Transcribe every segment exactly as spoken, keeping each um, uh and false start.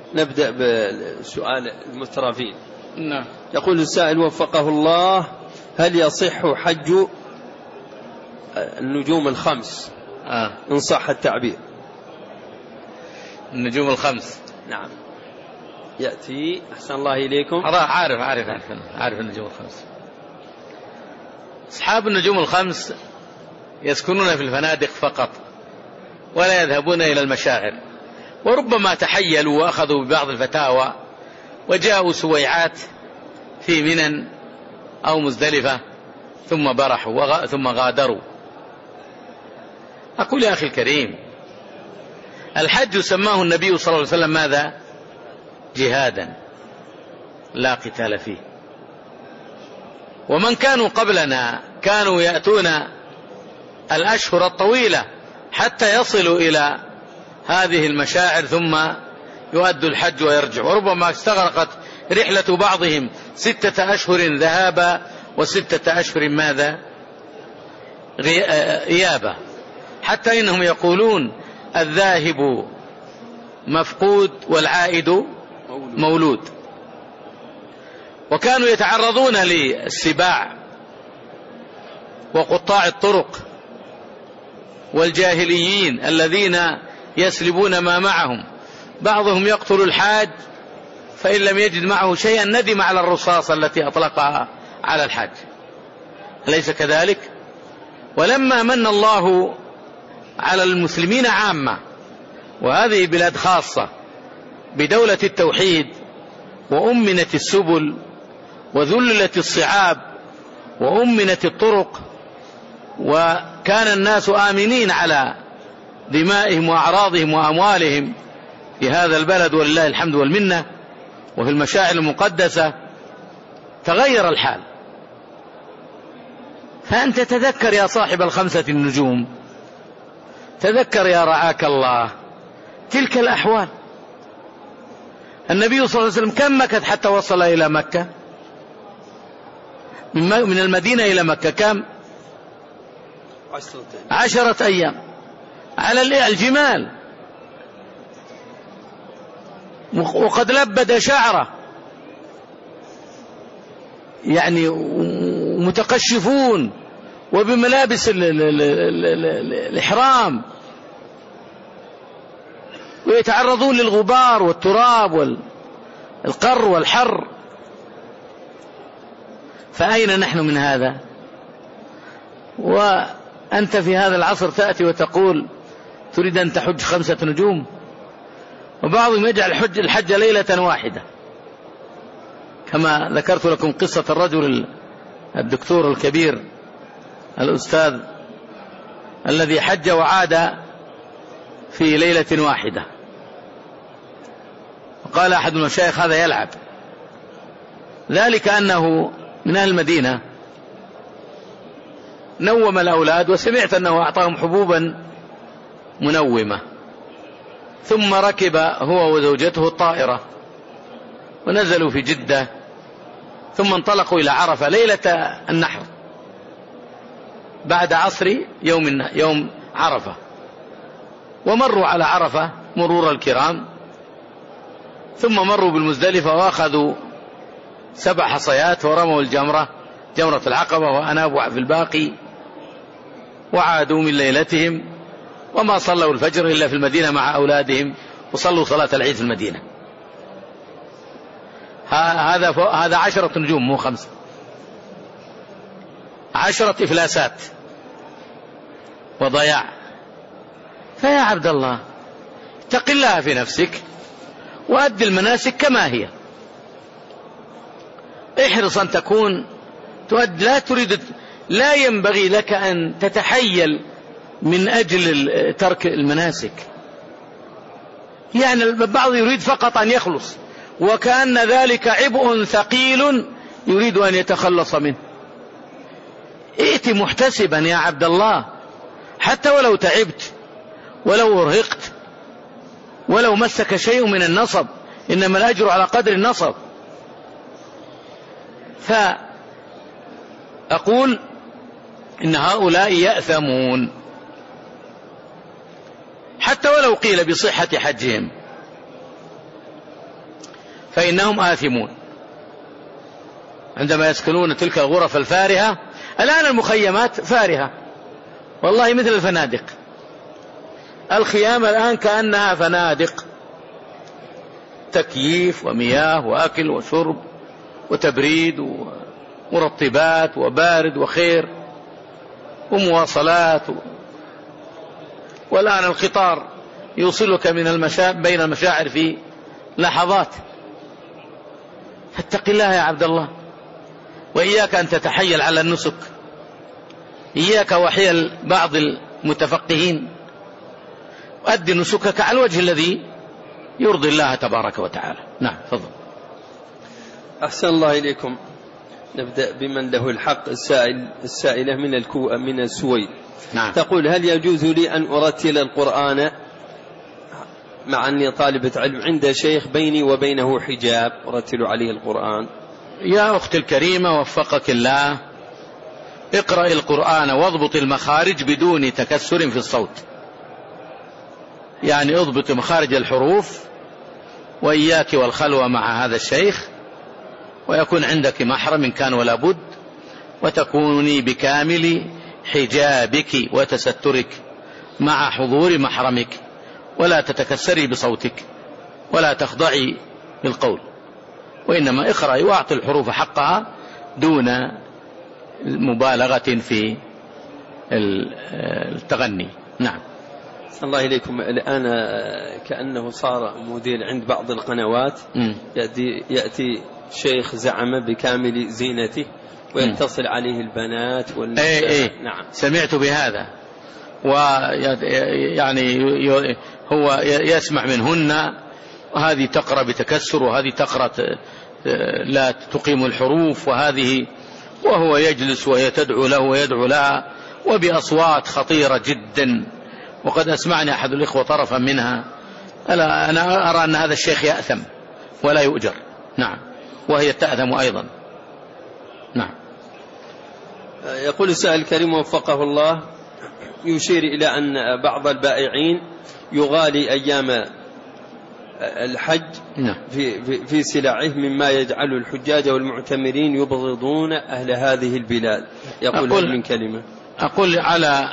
نبدأ بسؤال المترافين. نعم. يقول السائل وفقه الله: هل يصح حج النجوم الخمس آه. إن صح التعبير؟ النجوم الخمس. نعم. يأتي أحسن الله إليكم. عارف عارف عارف عارف النجوم الخمس. أصحاب النجوم الخمس يسكنون في الفنادق فقط ولا يذهبون إلى المشاعر، وربما تحيلوا وأخذوا ببعض الفتاوى وجاءوا سويعات في منن أو مزدلفة ثم برحوا ثم غادروا. أقول يا أخي الكريم، الحج سماه النبي صلى الله عليه وسلم ماذا؟ جهادا لا قتال فيه. ومن كانوا قبلنا كانوا يأتون الأشهر الطويلة حتى يصلوا إلى هذه المشاعر ثم يؤدوا الحج ويرجع، وربما استغرقت رحلة بعضهم ستة أشهر ذهابا وستة أشهر ماذا؟ إيابا، حتى إنهم يقولون الذاهب مفقود والعائد مولود. وكانوا يتعرضون للسباع وقطاع الطرق والجاهليين الذين يسلبون ما معهم. بعضهم يقتل الحاج فإن لم يجد معه شيئا ندم على الرصاص التي أطلقها على الحاج، أليس كذلك؟ ولما من الله على المسلمين عامة وهذه بلاد خاصة بدولة التوحيد وأمنت السبل وذللت الصعاب وأمنت الطرق وكان الناس آمنين على دمائهم وأعراضهم وأموالهم في هذا البلد ولله الحمد والمنة وفي المشاعر المقدسة، تغير الحال. فأنت تذكر يا صاحب الخمسة النجوم، تذكر يا رعاك الله تلك الأحوال. النبي صلى الله عليه وسلم كم مكث حتى وصل إلى مكة؟ من المدينة إلى مكة كم؟ عشرة أيام على الجمال، وقد لبد شعره يعني متقشفون وبملابس الإحرام، ويتعرضون للغبار والتراب والقر والحر. فأين نحن من هذا؟ وأنت في هذا العصر تأتي وتقول تريد أن تحج خمسة نجوم، وبعضهم يجعل الحج الحج ليلة واحدة، كما ذكرت لكم قصة الرجل الدكتور الكبير الأستاذ الذي حج وعاد في ليلة واحدة. وقال أحد المشايخ هذا يلعب، ذلك أنه من أهل المدينة نوم الأولاد، وسمعت أنه أعطاهم حبوبا منومة، ثم ركب هو وزوجته الطائرة ونزلوا في جدة، ثم انطلقوا إلى عرفة ليلة النحر بعد عصر يوم يوم عرفة، ومروا على عرفة مرور الكرام، ثم مروا بالمزدلفة وأخذوا سبع حصيات ورموا الجمرة جمرة العقبة وأنابوا في الباقي، وعادوا من ليلتهم، وما صلوا الفجر إلا في المدينة مع أولادهم، وصلوا صلاة العيد في المدينة. هذا هذا عشرة نجوم مو خمسة، عشرة إفلاسات وضياع. فيا عبد الله اتق الله في نفسك وأد المناسك كما هي، احرص أن تكون تؤد، لا تريد، لا ينبغي لك أن تتحيل من أجل ترك المناسك. يعني البعض يريد فقط أن يخلص، وكأن ذلك عبء ثقيل يريد أن يتخلص منه. ائت محتسبا يا عبد الله، حتى ولو تعبت ولو ارهقت ولو مسك شيء من النصب، إنما الأجر على قدر النصب. فأقول إن هؤلاء يأثمون حتى ولو قيل بصحة حجهم. فإنهم آثمون عندما يسكنون تلك الغرف الفارهة. الآن المخيمات فارهة والله مثل الفنادق، الخيام الآن كأنها فنادق، تكييف ومياه وأكل وشرب وتبريد ومرطبات وبارد وخير ومواصلات و... والآن القطار يوصلك من المشا... بين المشاعر في لحظات. فاتق الله يا عبد الله، وإياك أن تتحيل على النسك، إياك وحيل بعض المتفقهين، أد نسكك على الوجه الذي يرضي الله تبارك وتعالى. نعم تفضل. أحسن الله إليكم. نبدأ بمن له الحق. السائل السائلة من الكو من السويد. نعم. تقول: هل يجوز لي أن أرتل القرآن مع أني طالبة علم عند شيخ بيني وبينه حجاب أرتل عليه القرآن؟ يا أختي الكريمة وفقك الله، اقرأ القرآن واضبط المخارج بدون تكسر في الصوت، يعني اضبط مخارج الحروف، وإياك والخلوة مع هذا الشيخ، ويكون عندك محرم إن كان ولا بد، وتكوني بكامل حجابك وتسترك مع حضور محرمك، ولا تتكسري بصوتك ولا تخضعي بالقول، وإنما اقرأي واعطي الحروف حقها دون مبالغة في التغني. نعم. الله إليكم. الآن كأنه صار موديل عند بعض القنوات، يأتي, يأتي شيخ زعم بكامل زينته ويتصل عليه البنات والنساء. ايه ايه نعم، سمعت بهذا، ويعني هو يسمع منهن، وهذه تقرأ بتكسر وهذه تقرأ لا تقيم الحروف، وهذه وهو يجلس وهي تدعو له ويدعو لها وبأصوات خطيرة جدا، وقد أسمعني أحد الإخوة طرفا منها. ألا أنا أرى أن هذا الشيخ يأثم ولا يؤجر. نعم، وهي تأثم أيضا. نعم. يقول السائل الكريم وفقه الله، يشير إلى أن بعض البائعين يغالي أيام الحج في, في, في سلعه مما يجعل الحجاج والمعتمرين يبغضون أهل هذه البلاد. يقول أقول من كلمة أقول على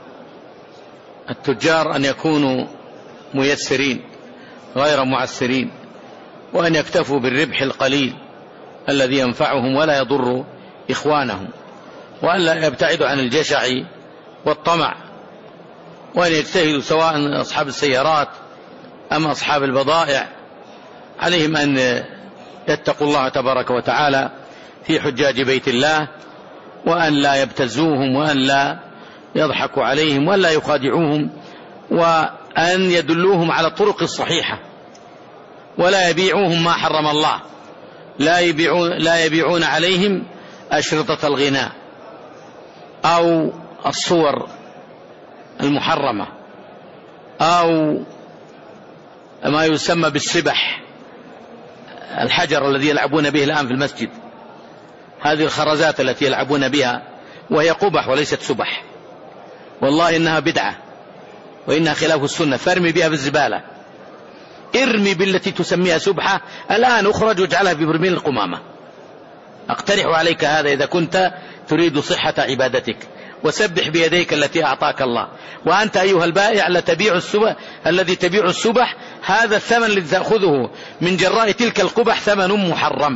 التجار أن يكونوا ميسرين غير معسرين، وأن يكتفوا بالربح القليل الذي ينفعهم ولا يضر إخوانهم، وأن لا يبتعدوا عن الجشع والطمع، وأن يجتهدوا سواء أصحاب السيارات أم أصحاب البضائع. عليهم أن يتقوا الله تبارك وتعالى في حجاج بيت الله، وأن لا يبتزوهم، وأن لا يضحكوا عليهم، وأن لا يخادعوهم، وأن يدلوهم على الطرق الصحيحة، ولا يبيعوهم ما حرم الله، لا يبيعون, لا يبيعون عليهم أشرطة الغناء أو الصور المحرمة أو ما يسمى بالسبح، الحجر الذي يلعبون به الآن في المسجد، هذه الخرزات التي يلعبون بها، وهي قبح وليست سبح، والله إنها بدعة وإنها خلاف السنة، فارمي بها في الزبالة، ارمي بالتي تسميها سبحة الآن، اخرج واجعلها في برميل القمامة. أقترح عليك هذا إذا كنت تريد صحة عبادتك، وسبح بيديك التي أعطاك الله. وأنت أيها البائع لتبيع السبح، الذي تبيع السبح هذا الثمن الذي تأخذه من جراء تلك القبح ثمن محرم،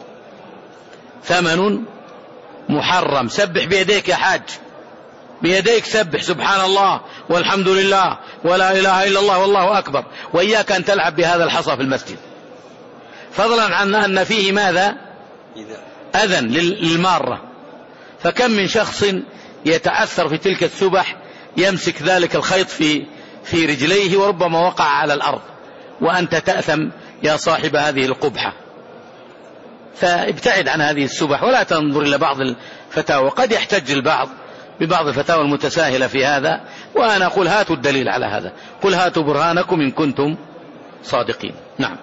ثمن محرم. سبح بيديك يا حاج، بيديك سبح سبحان الله والحمد لله ولا إله إلا الله والله أكبر، وإياك أن تلعب بهذا الحصى في المسجد، فضلا عن أن فيه ماذا؟ أذن للمارة. فكم من شخص يتعثر في تلك السبح، يمسك ذلك الخيط في في رجليه وربما وقع على الأرض، وأنت تأثم يا صاحب هذه القبحة. فابتعد عن هذه السبح، ولا تنظر إلى بعض الفتاوى، قد يحتج البعض ببعض الفتاوى المتساهلة في هذا، وأنا أقول هاتوا الدليل على هذا، قل هاتوا برهانكم إن كنتم صادقين. نعم.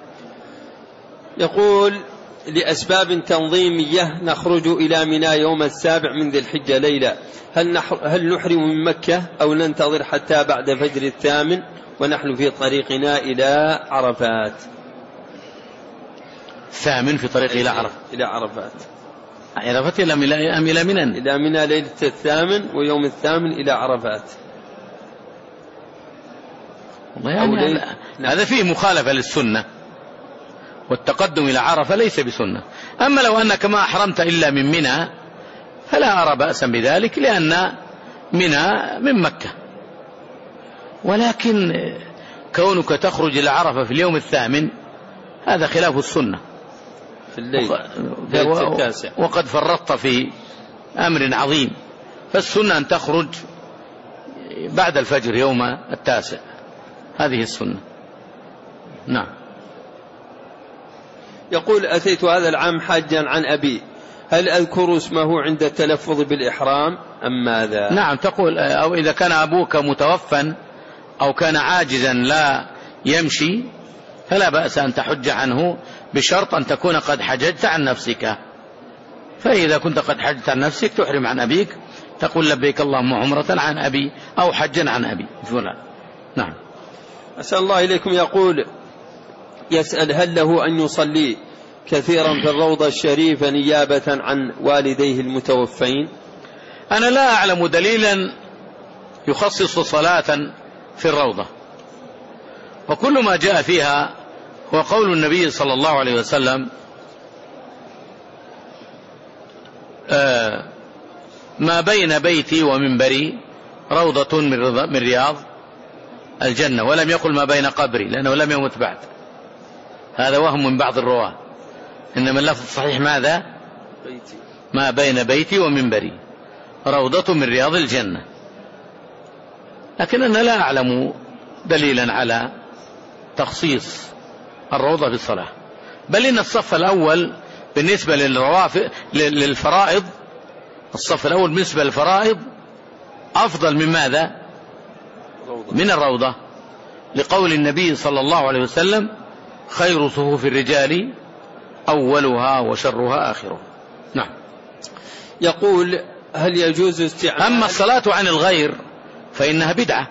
يقول: لأسباب تنظيمية نخرج إلى منى يوم السابع من ذي الحجة ليلة، هل, هل نحرم من مكة أو ننتظر حتى بعد فجر الثامن ونحن في طريقنا إلى عرفات؟ الثامن في طريق إلى عرفة إلى عرفات عرفة أم إلى منى؟ إلى منى ليلة الثامن ويوم الثامن إلى عرفات. يعني نعم. هذا فيه مخالفة للسنة، والتقدم إلى عرفة ليس بسنة. أما لو أنك ما أحرمت إلا من منى فلا أرى بأسا بذلك، لأن منى من مكة. ولكن كونك تخرج إلى عرفة في اليوم الثامن هذا خلاف السنة في الليل التاسع، وقد فرطت في أمر عظيم. فالسنة أن تخرج بعد الفجر يوم التاسع، هذه السنة. نعم. يقول: أتيت هذا العام حاجا عن أبي، هل أذكر اسمه عند التلفظ بالإحرام أم ماذا؟ نعم، تقول أو إذا كان أبوك متوفى أو كان عاجزا لا يمشي فلا بأس أن تحج عنه، بشرط أن تكون قد حججت عن نفسك. فإذا كنت قد حججت عن نفسك تحرم عن أبيك، تقول لبيك اللهم عمرة عن أبي أو حجا عن أبي فلان. نعم. أسأل الله إليكم. يقول يسأل: هل له أن يصلي كثيرا في الروضة الشريفة نيابة عن والديه المتوفين؟ أنا لا أعلم دليلا يخصص صلاة في الروضة، وكل ما جاء فيها هو قول النبي صلى الله عليه وسلم: آه ما بين بيتي ومنبري روضة من رياض الجنة، ولم يقل ما بين قبري لأنه لم يمت بعد، هذا وهم من بعض الرواة، إنما اللفظ الصحيح ماذا؟ بيتي. ما بين بيتي ومنبري روضة من رياض الجنة. لكن أنا لا أعلم دليلا على تخصيص الروضة بالصلاة، بل إن الصف الأول بالنسبة للروافع للفرائض، الصف الأول بالنسبة للفرائض أفضل من ماذا؟ من الروضة، لقول النبي صلى الله عليه وسلم: خير صفوف الرجال أولها وشرها آخرها. نعم. يقول: هل يجوز استعمال أما الصلاة عن الغير فإنها بدعة.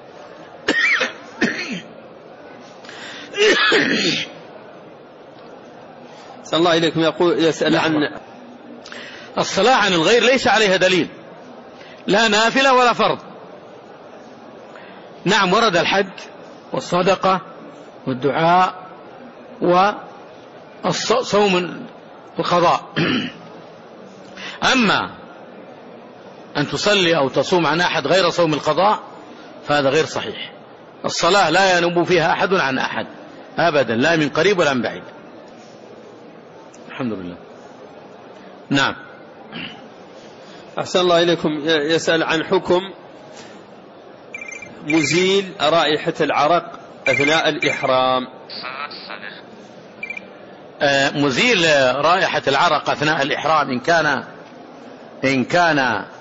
صلى الله عليكم. يقول يسأل عن الصلاة عن الغير ليس عليها دليل، لا نافلة ولا فرض. نعم، ورد الحج والصدقة والدعاء وصوم القضاء. أما أن تصلي أو تصوم عن أحد غير صوم القضاء فهذا غير صحيح. الصلاة لا ينوب فيها أحد عن أحد أبدا، لا من قريب ولا من بعيد. الحمد لله. نعم. أحسن الله إليكم. يسأل عن حكم مزيل رائحة العرق أثناء الإحرام. آه مزيل رائحة العرق أثناء الإحرام إن كان إن كان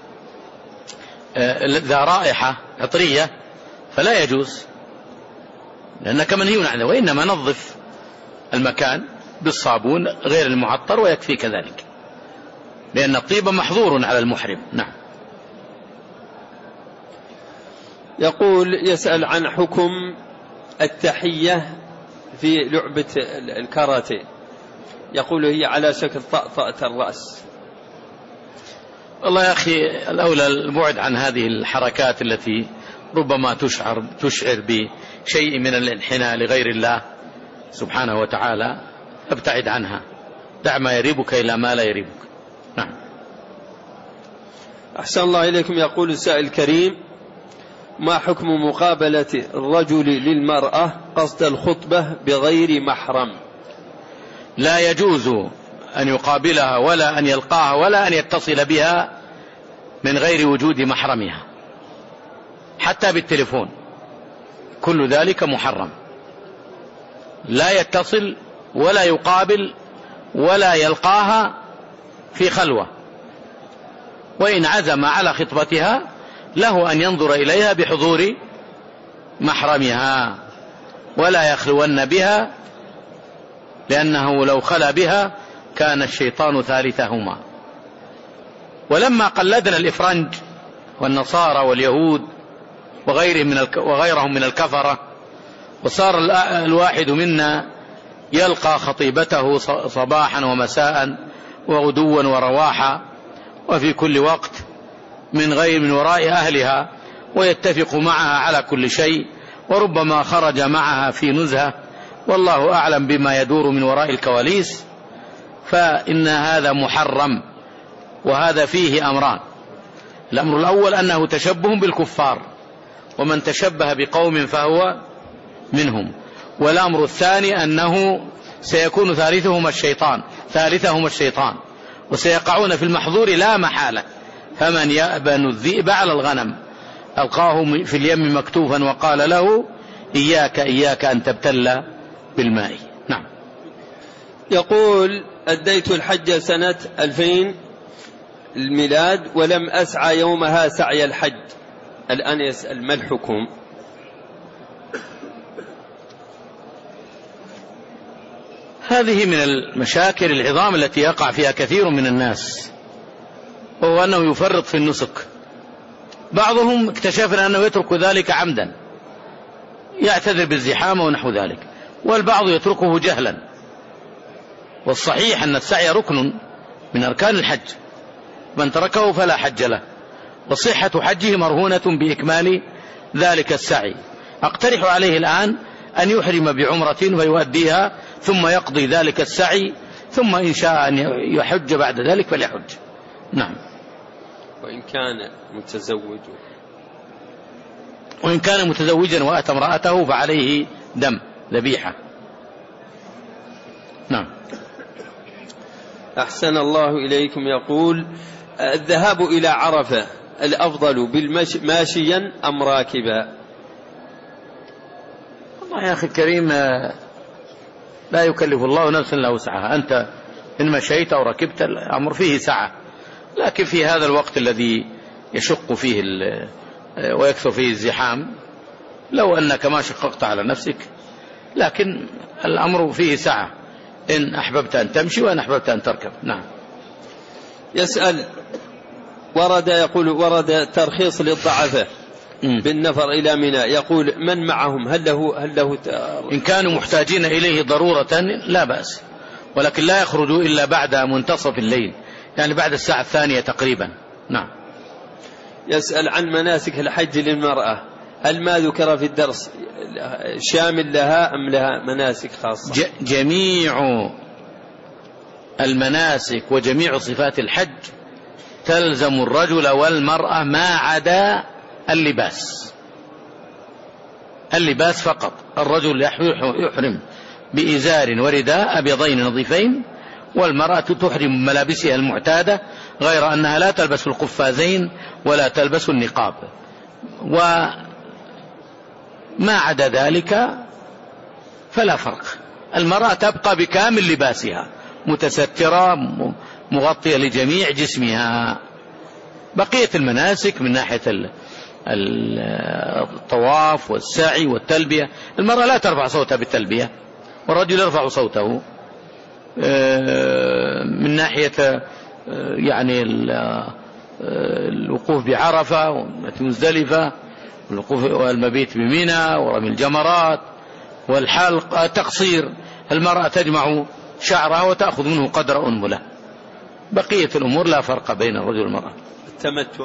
آه ذا رائحة عطرية فلا يجوز، لأنك منهي عنه، وإنما نظف المكان بالصابون غير المعطر ويكفي كذلك، لأن الطيب محظور على المحرم. نعم. يقول يسأل عن حكم التحية في لعبة الكاراتيه، يقول هي على شكل طأطأة الرأس. والله يا أخي الأولى البعد عن هذه الحركات التي ربما تشعر تشعر بشيء من الانحناء لغير الله سبحانه وتعالى، ابتعد عنها، دع ما يريبك إلى ما لا يريبك. نعم. أحسن الله إليكم. يقول السائل الكريم: ما حكم مقابلة الرجل للمرأة قصد الخطبة بغير محرم؟ لا يجوز أن يقابلها ولا أن يلقاها ولا أن يتصل بها من غير وجود محرمها، حتى بالتليفون، كل ذلك محرم. لا يتصل ولا يقابل ولا يلقاها في خلوة، وإن عزم على خطبتها له أن ينظر إليها بحضور محرمها، ولا يخلون بها، لأنه لو خلا بها كان الشيطان ثالثهما. ولما قلدنا الإفرنج والنصارى واليهود وغيرهم من وغيرهم من الكفرة، وصار الواحد منا يلقى خطيبته صباحا ومساء وغدوا ورواحا وفي كل وقت من غير من وراء أهلها، ويتفق معها على كل شيء، وربما خرج معها في نزهة، والله أعلم بما يدور من وراء الكواليس، فإن هذا محرم. وهذا فيه أمران: الأمر الأول أنه تشبه بالكفار، ومن تشبه بقوم فهو منهم. والأمر الثاني أنه سيكون ثالثهما الشيطان ثالثهما الشيطان وسيقعون في المحظور لا محالة. فمن يأبن الذئب على الغنم ألقاه في اليم مكتوفا وقال له إياك إياك أن تبتل بالماء. نعم. يقول: أديت الحج سنة ألفين الميلاد ولم أسعى يومها سعي الحج، الآن يسأل: ما الحكم؟ هذه من المشاكل العظام التي يقع فيها كثير من الناس، وهو أنه يفرط في النسك. بعضهم اكتشفنا أنه يترك ذلك عمدا، يعتذر بالزحام ونحو ذلك، والبعض يتركه جهلا. والصحيح أن السعي ركن من أركان الحج، من تركه فلا حج له، وصحة حجه مرهونة بإكمال ذلك السعي. أقترح عليه الآن أن يحرم بعمرة ويؤديها، ثم يقضي ذلك السعي، ثم إن شاء أن يحج بعد ذلك فليحج. نعم. وإن كان متزوج وإن كان متزوجا وأتى امرأته فعليه دم ذبيحة. نعم. أحسن الله إليكم. يقول: الذهاب إلى عرفة الأفضل بالماشيا أم راكبا؟ والله يا أخي الكريم، لا يكلف الله نفسا إلا وسعها. أنت إن مشيت أو ركبت الأمر فيه سعة، لكن في هذا الوقت الذي يشق فيه ويكثر فيه الزحام لو أنك ما شققت على نفسك، لكن الأمر فيه سعة إن أحببت أن تمشي وإن أحببت أن تركب. نعم. يسأل: ورد يقول ورد ترخيص للضعفاء بالنفر إلى منى، يقول: من معهم؟ هل له هل له إن كانوا محتاجين إليه ضرورة لا بأس، ولكن لا يخرجوا إلا بعد منتصف الليل، يعني بعد الساعة الثانية تقريبا. نعم. يسأل عن مناسك الحج للمرأة، هل ما ذكر في الدرس شامل لها أم لها مناسك خاصة؟ جميع المناسك وجميع صفات الحج تلزم الرجل والمرأة ما عدا اللباس. اللباس فقط. الرجل يحرم بإزار ورداء أبيضين نظيفين، والمرأة تحرم ملابسها المعتادة، غير أنها لا تلبس القفازين ولا تلبس النقاب. وما عدا ذلك فلا فرق. المرأة تبقى بكامل لباسها متسترة مغطية لجميع جسمها. بقية المناسك من ناحية الطواف والسعي والتلبية، المرأة لا ترفع صوتها بالتلبية، والرجل يرفع صوته. من ناحية يعني الوقوف بعرفة ومزدلفة والمبيت بمنى ورمي الجمرات والحلق تقصير، المرأة تجمع شعرها وتأخذ منه قدر أنملة. بقية الأمور لا فرق بين الرجل والمرأة. التمتع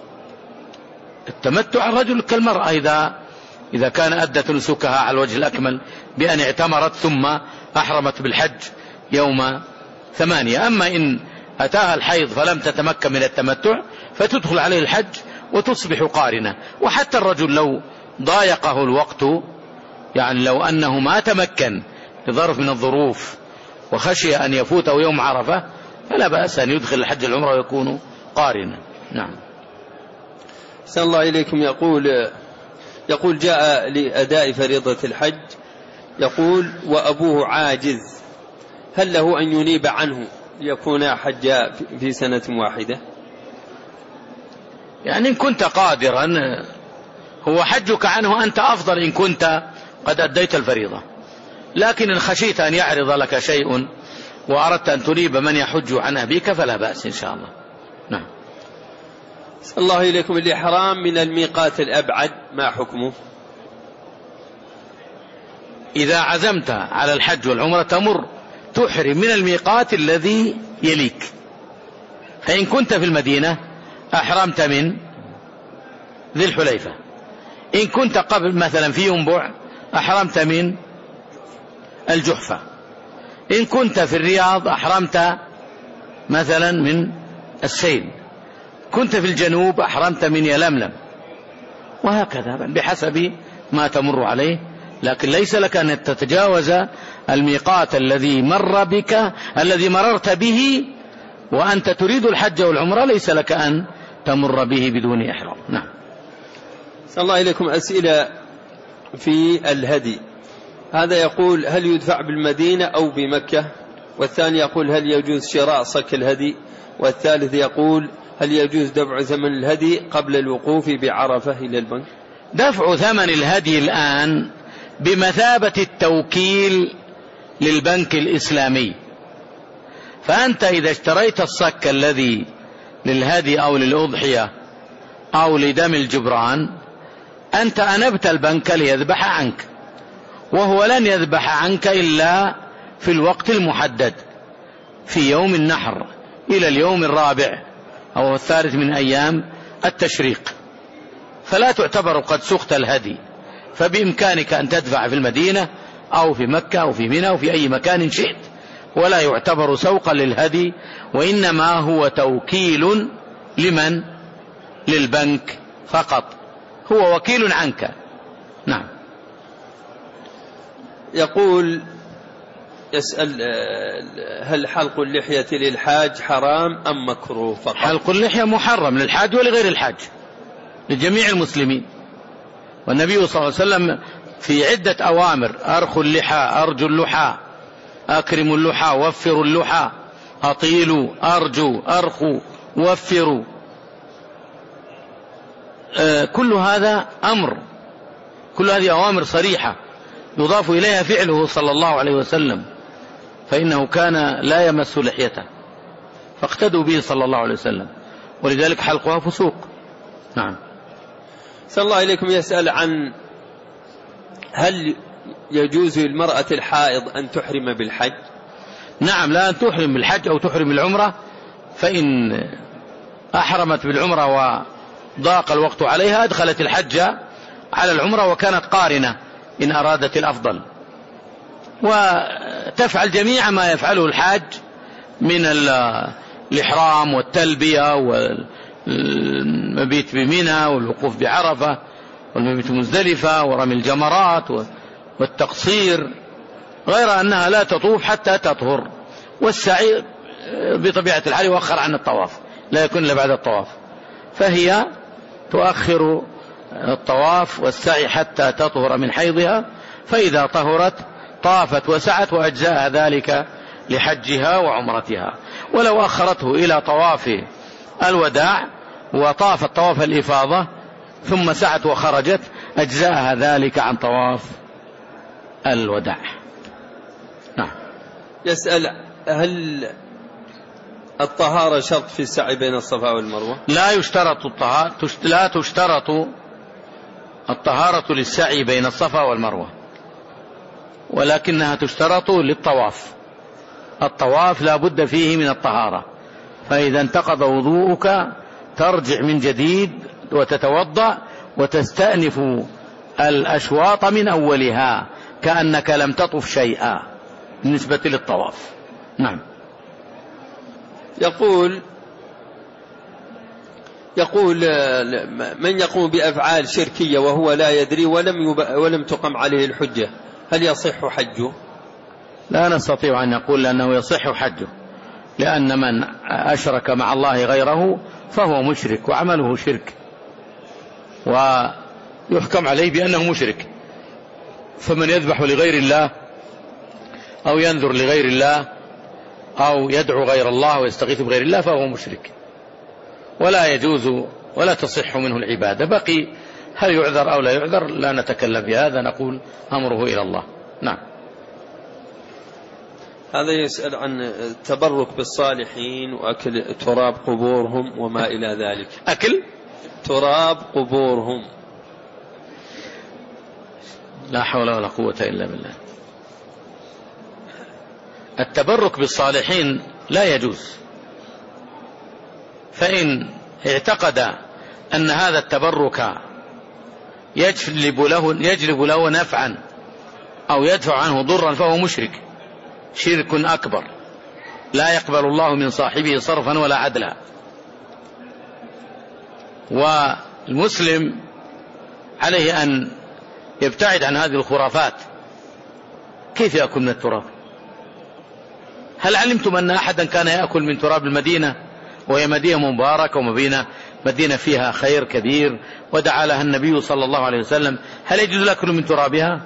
التمتع الرجل كالمرأة إذا إذا كان أدت نسكها على الوجه الأكمل بأن اعتمرت ثم أحرمت بالحج يوم ثمانية. أما إن أتاها الحيض فلم تتمكن من التمتع فتدخل عليه الحج وتصبح قارنة. وحتى الرجل لو ضايقه الوقت، يعني لو أنه ما تمكن لظرف من الظروف وخشي أن يفوته يوم عرفة، فلا بأس أن يدخل الحج العمرة ويكون قارنا. نعم. أحسن الله إليكم. يقول يقول جاء لأداء فريضة الحج، يقول: وأبوه عاجز، هل له أن ينيب عنه ليكون حجا في سنة واحدة؟ يعني إن كنت قادرا هو حجك عنه أنت أفضل إن كنت قد أديت الفريضة، لكن إن خشيت أن يعرض لك شيء وأردت أن تنيب من يحج عن أبيك فلا بأس إن شاء الله. نعم. صلى الله إليكم. الإحرام من الميقات الأبعد ما حكمه؟ إذا عزمت على الحج والعمرة تمر تحرم من الميقات الذي يليك. فإن كنت في المدينة أحرمت من ذي الحليفة، إن كنت قبل مثلا في ينبع أحرمت من الجحفة، إن كنت في الرياض أحرمت مثلا من السيل، كنت في الجنوب أحرمت من يلملم، وهكذا بحسب ما تمر عليه. لكن ليس لك أن تتجاوز الميقات الذي مر بك الذي مررت به وأنت تريد الحج والعمرة، ليس لك أن تمر به بدون إحرام. نعم. صلى الله إليكم. أسئلة في الهدي. هذا يقول هل يدفع بالمدينة أو بمكة؟ والثاني يقول هل يجوز شراء صك الهدي؟ والثالث يقول هل يجوز دفع ثمن الهدي قبل الوقوف بعرفة إلى البنك؟ دفع ثمن الهدي الآن بمثابة التوكيل للبنك الإسلامي. فأنت إذا اشتريت الصك الذي للهدي أو للأضحية أو لدم الجبران، أنت أنبت البنك ليذبح عنك، وهو لن يذبح عنك إلا في الوقت المحدد في يوم النحر إلى اليوم الرابع أو الثالث من أيام التشريق، فلا تعتبر قد سقت الهدي. فبإمكانك أن تدفع في المدينة أو في مكة أو في منى أو في أي مكان شئت، ولا يعتبر سوقا للهدي، وإنما هو توكيل لمن؟ للبنك فقط، هو وكيل عنك. نعم. يقول يسأل هل حلق اللحية للحاج حرام أم مكروه فقط؟ حلق اللحية محرم للحاج ولغير الحاج لجميع المسلمين، والنبي صلى الله عليه وسلم في عدة أوامر: أرخوا اللحى، أرجوا اللحى، أكرموا اللحى، وفروا اللحى، أطيلوا، أرجوا، أرخوا، وفروا. آه كل هذا أمر، كل هذه أوامر صريحة يضاف إليها فعله صلى الله عليه وسلم، فإنه كان لا يمس لحيته فاقتدوا به صلى الله عليه وسلم، ولذلك حلقها فسوق. نعم. صلى الله عليكم. يسأل عن هل يجوز للمرأة الحائض أن تحرم بالحج؟ نعم، لا أن تحرم بالحج أو تحرم بالعمرة، فإن أحرمت بالعمرة وضاق الوقت عليها أدخلت الحج على العمرة وكانت قارنة إن أرادت الأفضل، وتفعل جميع ما يفعله الحاج من الإحرام والتلبية والمبيت بمنى والوقوف بعرفة والمبيت مزدلفة ورمي الجمرات والتقصير، غير أنها لا تطوف حتى تطهر، والسعي بطبيعة الحال يؤخر عن الطواف، لا يكون إلا بعد الطواف، فهي تؤخر الطواف والسعي حتى تطهر من حيضها، فإذا طهرت طافت وسعت وأجزاء ذلك لحجها وعمرتها. ولو أخرته إلى طواف الوداع وطافت طواف الإفاضة ثم سعت وخرجت أجزاءها ذلك عن طواف الوداع. نعم. يسأل هل الطهارة شرط في السعي بين الصفا والمروة؟ لا يشترط الطهارة، لا تشترط الطهارة للسعي بين الصفا والمروة، ولكنها تشترط للطواف. الطواف لا بد فيه من الطهارة، فإذا انتقض وضوءك ترجع من جديد وتتوضأ وتستأنف الأشواط من أولها كأنك لم تطف شيئا بالنسبة للطواف. نعم. يقول يقول من يقوم بأفعال شركية وهو لا يدري ولم يب... ولم تقم عليه الحجة، هل يصح حجه؟ لا نستطيع أن نقول أنه يصح حجه، لأن من أشرك مع الله غيره فهو مشرك وعمله شرك ويحكم عليه بأنه مشرك. فمن يذبح لغير الله أو ينذر لغير الله أو يدعو غير الله ويستغيث بغير الله فهو مشرك ولا يجوز ولا تصح منه العبادة. بقي هل يعذر أو لا يعذر لا نتكلم بهذا، نقول أمره إلى الله. نعم. هذا يسأل عن التبرك بالصالحين وأكل تراب قبورهم وما إلى ذلك. أكل تراب قبورهم لا حول ولا قوة إلا بالله. التبرك بالصالحين لا يجوز، فإن اعتقد أن هذا التبرك يجلب له, يجلب له نفعا أو يدفع عنه ضرا فهو مشرك شرك أكبر لا يقبل الله من صاحبه صرفا ولا عدلا. والمسلم عليه أن يبتعد عن هذه الخرافات. كيف يأكل من التراب؟ هل علمتم أن أحدا كان يأكل من تراب المدينة وهي مدينة مباركة ومدينة مدينة فيها خير كبير ودعا لها النبي صلى الله عليه وسلم؟ هل يجوز الأكل من ترابها؟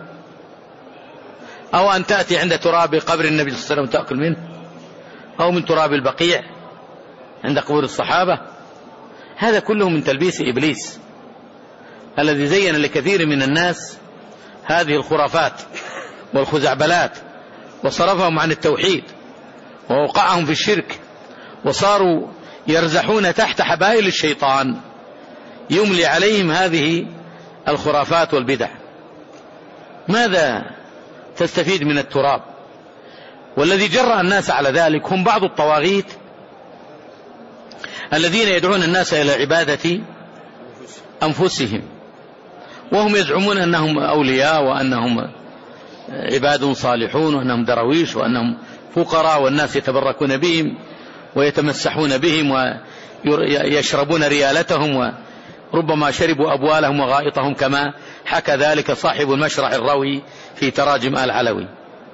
أو أن تأتي عند تراب قبر النبي صلى الله عليه وسلم تأكل منه، أو من تراب البقيع عند قبور الصحابة؟ هذا كله من تلبيس إبليس الذي زين لكثير من الناس هذه الخرافات والخزعبلات وصرفهم عن التوحيد ووقعهم في الشرك، وصاروا يرزحون تحت حبائل الشيطان يملي عليهم هذه الخرافات والبدع. ماذا تستفيد من التراب؟ والذي جرأ الناس على ذلك هم بعض الطواغيت الذين يدعون الناس إلى عبادة أنفسهم، وهم يزعمون أنهم أولياء وأنهم عباد صالحون وأنهم درويش وأنهم فقراء، والناس يتبركون بهم ويتمسحون بهم ويشربون ريالتهم وربما شربوا أبوالهم وغائطهم، كما حكى ذلك صاحب المشرع الروي في تراجم آل علوي.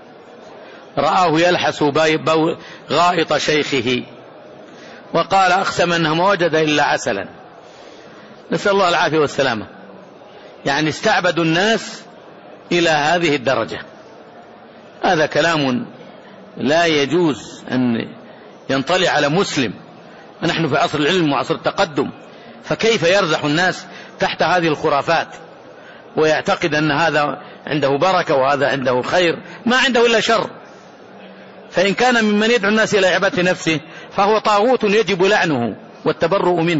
رآه يلحس غائط شيخه وقال أقسم أنه ما وجد إلا عسلا. نسأل الله العافية والسلامة. يعني استعبدوا الناس إلى هذه الدرجة. هذا كلام لا يجوز أن ينطلع على مسلم. ونحن في عصر العلم وعصر التقدم، فكيف يرزح الناس تحت هذه الخرافات ويعتقد أن هذا عنده بركة وهذا عنده خير؟ ما عنده إلا شر. فإن كان ممن يدعو الناس إلى عبادة نفسه فهو طاغوت يجب لعنه والتبرؤ منه.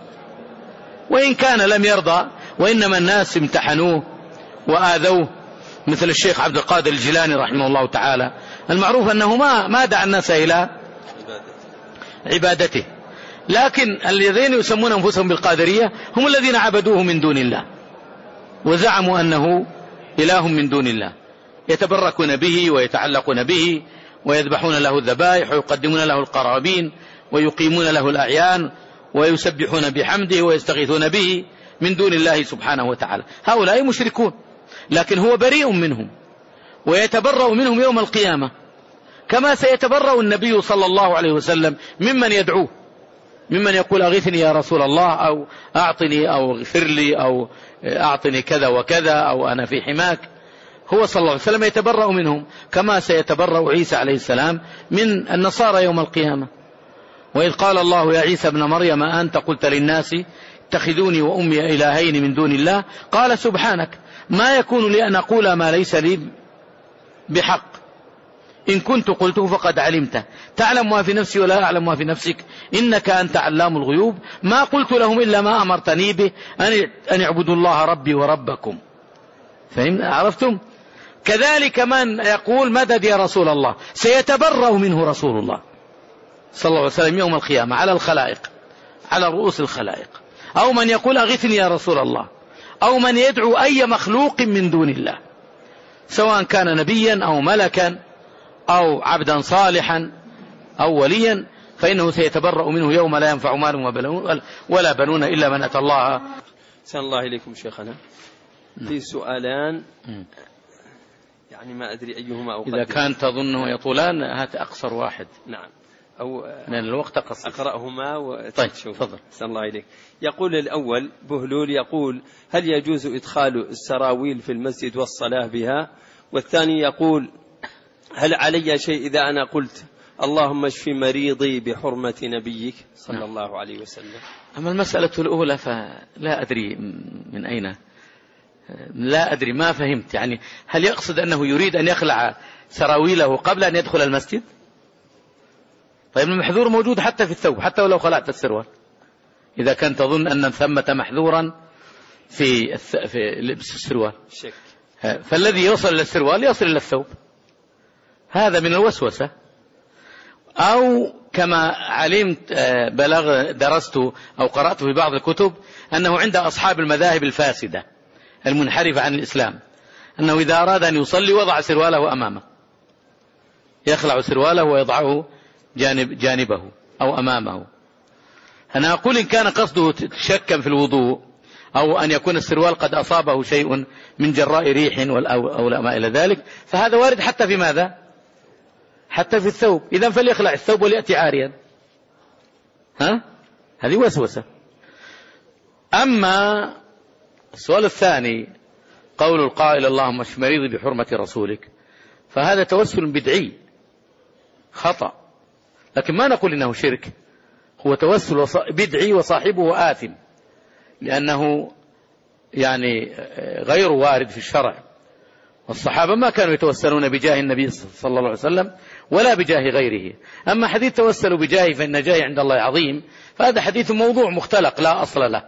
وإن كان لم يرضى وإنما الناس امتحنوه وآذوه، مثل الشيخ عبد القادر الجيلاني رحمه الله تعالى، المعروف أنه ما ما دعا الناس إلى عبادته، لكن الذين يسمون أنفسهم بالقادرية هم الذين عبدوه من دون الله وزعموا أنه إله من دون الله، يتبركون به ويتعلقون به ويذبحون له الذبائح ويقدمون له القرابين ويقيمون له الأعيان ويسبحون بحمده ويستغيثون به من دون الله سبحانه وتعالى. هؤلاء مشركون، لكن هو بريء منهم ويتبرأ منهم يوم القيامة، كما سيتبرأ النبي صلى الله عليه وسلم ممن يدعوه، ممن يقول أغثني يا رسول الله، أو أعطني، أو اغفر لي، أو أعطني كذا وكذا، أو أنا في حماك. هو صلى الله عليه وسلم يتبرأ منهم كما سيتبرأ عيسى عليه السلام من النصارى يوم القيامة. وإذ قال الله يا عيسى ابن مريم أنت قلت للناس اتخذوني وأمي إلهين من دون الله قال سبحانك ما يكون لي أن أقول ما ليس لي بحق إن كنت قلته فقد علمته تعلم ما في نفسي ولا أعلم ما في نفسك إنك أنت علام الغيوب ما قلت لهم إلا ما أمرتني به أن يعبدوا الله ربي وربكم. فهم؟ عرفتم؟ كذلك من يقول مدد يا رسول الله سيتبرأ منه رسول الله صلى الله عليه وسلم يوم القيامة على الخلائق، على رؤوس الخلائق. أو من يقول أغثني يا رسول الله، أو من يدعو أي مخلوق من دون الله، سواء كان نبيا أو ملكا أو عبدا صالحا أو وليا، فإنه سيتبرأ منه يوم لا ينفع مال ولا بنون إلا من أتى الله. سأل الله إليكم شيخنا في سؤالان، يعني ما أدري أيهما أقدم. إذا كان تظنه يطولان هات أقصر واحد. نعم، أو لأن الوقت قصير. أقرأهما طيب تفضل. سأل الله إليك. يقول الأول بهلول يقول هل يجوز إدخال السراويل في المسجد والصلاة بها؟ والثاني يقول هل علي شيء إذا أنا قلت اللهم اشف مريضي بحرمة نبيك صلى نعم. الله عليه وسلم؟ أما المسألة الأولى فلا أدري من أين، لا أدري ما فهمت. يعني هل يقصد أنه يريد أن يخلع سراويله قبل أن يدخل المسجد؟ طيب المحذور موجود حتى في الثوب، حتى ولو خلعت السروال، إذا كان تظن أن ثمة محذورا في في لبس السروال. فالذي يصل إلى السروال يصل إلى الثوب. هذا من الوسوسة. أو كما علمت بلغ درست أو قرأت في بعض الكتب أنه عند أصحاب المذاهب الفاسدة المنحرفة عن الإسلام أنه إذا أراد أن يصلي وضع سرواله أمامه، يخلع سرواله ويضعه جانب جانبه أو أمامه. أنا أقول إن كان قصده شكا في الوضوء أو أن يكون السروال قد أصابه شيء من جراء ريح أو ما إلى ذلك، فهذا وارد حتى في ماذا؟ حتى في الثوب. إذن فليخلع الثوب وليأتي عاريا. ها؟ هذه وسوسة. أما السؤال الثاني قول القائل اللهم اشف مريضي بحرمة رسولك، فهذا توسل بدعي خطأ، لكن ما نقول إنه شرك، هو توسل بدعي وصاحبه آثم، لأنه يعني غير وارد في الشرع. والصحابة ما كانوا يتوسلون بجاه النبي صلى الله عليه وسلم ولا بجاه غيره. أما حديث توسلوا بجاهي فإن جاهي عند الله عظيم، فهذا حديث موضوع مختلق لا أصل له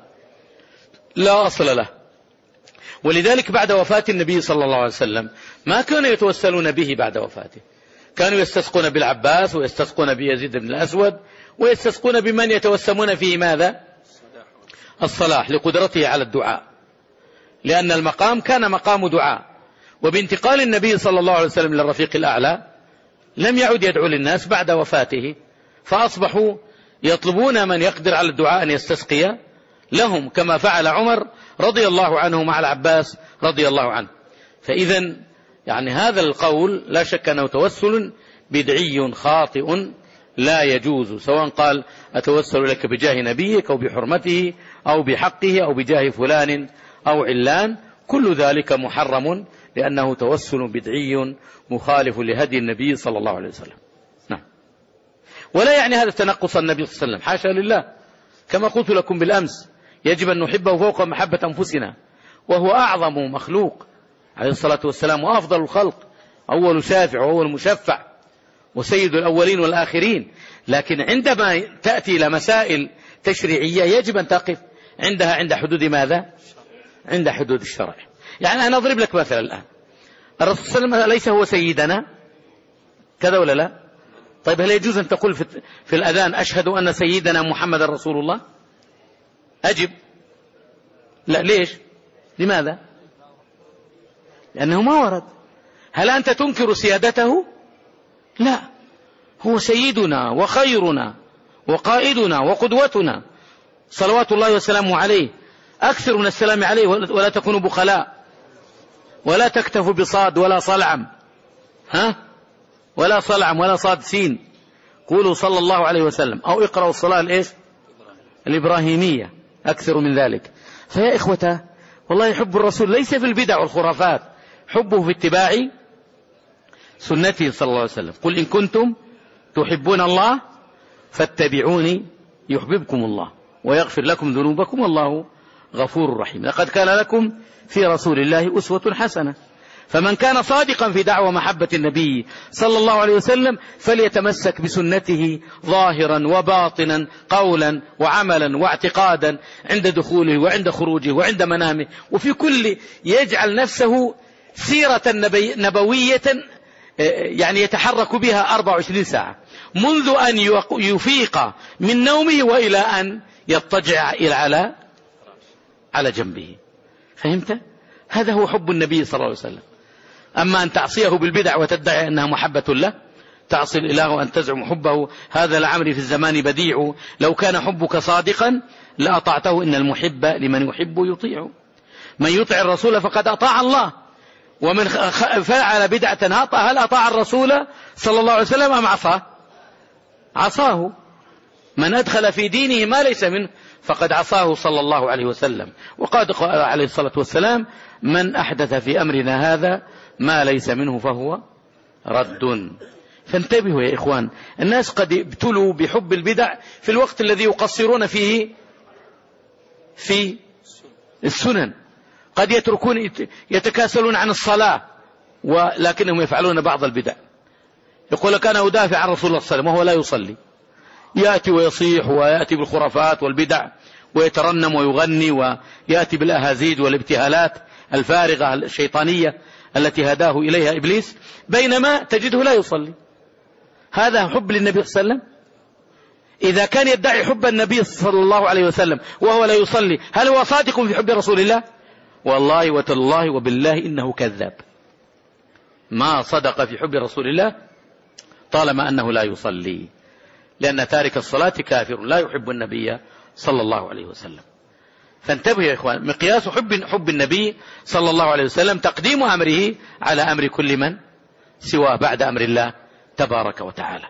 لا أصل له. ولذلك بعد وفاة النبي صلى الله عليه وسلم ما كانوا يتوسلون به بعد وفاته، كانوا يستسقون بالعباس ويستسقون بيزيد بن الأسود ويستسقون بمن يتوسمون فيه ماذا؟ الصلاح، لقدرته على الدعاء، لأن المقام كان مقام دعاء. وبانتقال النبي صلى الله عليه وسلم للرفيق الأعلى لم يعد يدعو للناس بعد وفاته، فأصبحوا يطلبون من يقدر على الدعاء أن يستسقي لهم، كما فعل عمر رضي الله عنه مع العباس رضي الله عنه. فإذا يعني هذا القول لا شك أنه توسل بدعي خاطئ لا يجوز، سواء قال أتوسل لك بجاه نبيك أو بحرمته أو بحقه أو بجاه فلان أو علان، كل ذلك محرم، لأنه توسل بدعي مخالف لهدي النبي صلى الله عليه وسلم. نعم. ولا يعني هذا تنقص النبي صلى الله عليه وسلم، حاشا لله، كما قلت لكم بالأمس يجب أن نحبه فوق محبة أنفسنا، وهو أعظم مخلوق عليه الصلاة والسلام وأفضل الخلق، أول شافع وأول مشفع وسيد الأولين والآخرين. لكن عندما تأتي إلى مسائل تشريعية يجب أن تقف عندها عند حدود ماذا؟ عند حدود الشرع. يعني أنا أضرب لك مثلا الآن، الرسول صلى الله عليه وسلم ليس هو سيدنا كذا ولا لا؟ طيب هل يجوز أن تقول في الأذان أشهد أن سيدنا محمد رسول الله؟ أجب لا. ليش؟ لماذا؟ لأنه ما ورد. هل أنت تنكر سيادته؟ لا، هو سيدنا وخيرنا وقائدنا وقدوتنا صلوات الله وسلامه عليه. أكثر من السلام عليه ولا تكونوا بخلاء، ولا تكتفوا بصاد ولا صلعم، ها ولا صلعم ولا صاد سين، قولوا صلى الله عليه وسلم، أو اقرأوا الصلاة الإيش الإبراهيمية، أكثر من ذلك. فيا إخوة والله حب الرسول ليس في البدع والخرافات، حبه في اتباع سنته صلى الله عليه وسلم. قل إن كنتم تحبون الله فاتبعوني يحببكم الله ويغفر لكم ذنوبكم والله غفور رحيم. لقد كان لكم في رسول الله أسوة حسنة. فمن كان صادقا في دعوى محبة النبي صلى الله عليه وسلم فليتمسك بسنته ظاهرا وباطنا، قولا وعملا واعتقادا، عند دخوله وعند خروجه وعند منامه، وفي كل يجعل نفسه سيرة نبوية يعني يتحرك بها أربع وعشرين ساعة، منذ أن يفيق من نومه وإلى أن يضطجع إلى على على جنبه. فهمت؟ هذا هو حب النبي صلى الله عليه وسلم. أما أن تعصيه بالبدع وتدعي أنها محبة له، تعصي الإله وأن تزعم حبه، هذا لعمري في الزمان بديع، لو كان حبك صادقا لأطعته، إن المحب لمن يحب يطيع، من يطع الرسول فقد أطاع الله، ومن فعل بدعة هل أطاع الرسول صلى الله عليه وسلم أم عصاه؟ عصاه. من أدخل في دينه ما ليس منه فقد عصاه صلى الله عليه وسلم. وقد قال عليه الصلاة والسلام من أحدث في أمرنا هذا ما ليس منه فهو رد. فانتبهوا يا إخوان، الناس قد ابتلوا بحب البدع في الوقت الذي يقصرون فيه في السنن، قد يتركون يتكاسلون عن الصلاة ولكنهم يفعلون بعض البدع. يقول لك أنا أدافع عن رسول الله صلى الله عليه وسلم وهو لا يصلي، يأتي ويصيح ويأتي بالخرافات والبدع ويترنم ويغني ويأتي بالأهازيد والابتهالات. الفارغة الشيطانية التي هداه إليها إبليس، بينما تجده لا يصلي. هذا حب للنبي صلى الله عليه وسلم؟ إذا كان يدعي حب النبي صلى الله عليه وسلم وهو لا يصلي، هل هو صادق في حب رسول الله؟ والله وتالله وبالله إنه كذاب، ما صدق في حب رسول الله طالما أنه لا يصلي، لأن تارك الصلاة كافر لا يحب النبي صلى الله عليه وسلم. فانتبهوا يا إخوان، مقياس حب حب النبي صلى الله عليه وسلم تقديم أمره على أمر كل من سواه بعد أمر الله تبارك وتعالى.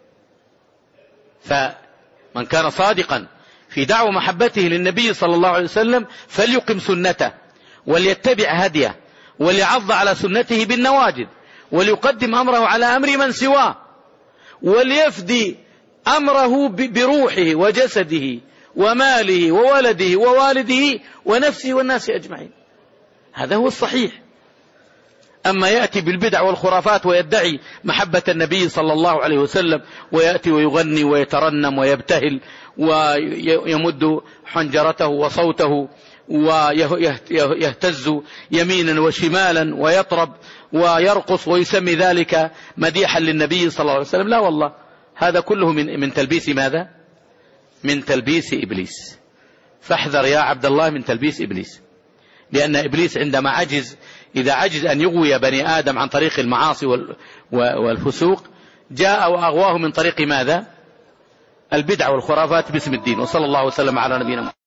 فمن كان صادقا في دعوة محبته للنبي صلى الله عليه وسلم فليقم سنته وليتبع هديه وليعض على سنته بالنواجذ وليقدم أمره على أمر من سواه وليفدي أمره بروحه وجسده وماله وولده ووالده ونفسه والناس أجمعين. هذا هو الصحيح. أما يأتي بالبدع والخرافات ويدعي محبة النبي صلى الله عليه وسلم ويأتي ويغني ويترنم ويبتهل ويمد حنجرته وصوته ويهتز يمينا وشمالا ويطرب ويرقص ويسمي ذلك مديحا للنبي صلى الله عليه وسلم، لا والله، هذا كله من من تلبيس ماذا؟ من تلبيس إبليس. فاحذر يا عبد الله من تلبيس إبليس، لأن إبليس عندما عجز إذا عجز أن يغوي بني آدم عن طريق المعاصي والفسوق جاء وأغواه من طريق ماذا؟ البدع والخرافات باسم الدين. وصلى الله وسلم على نبينا محمد.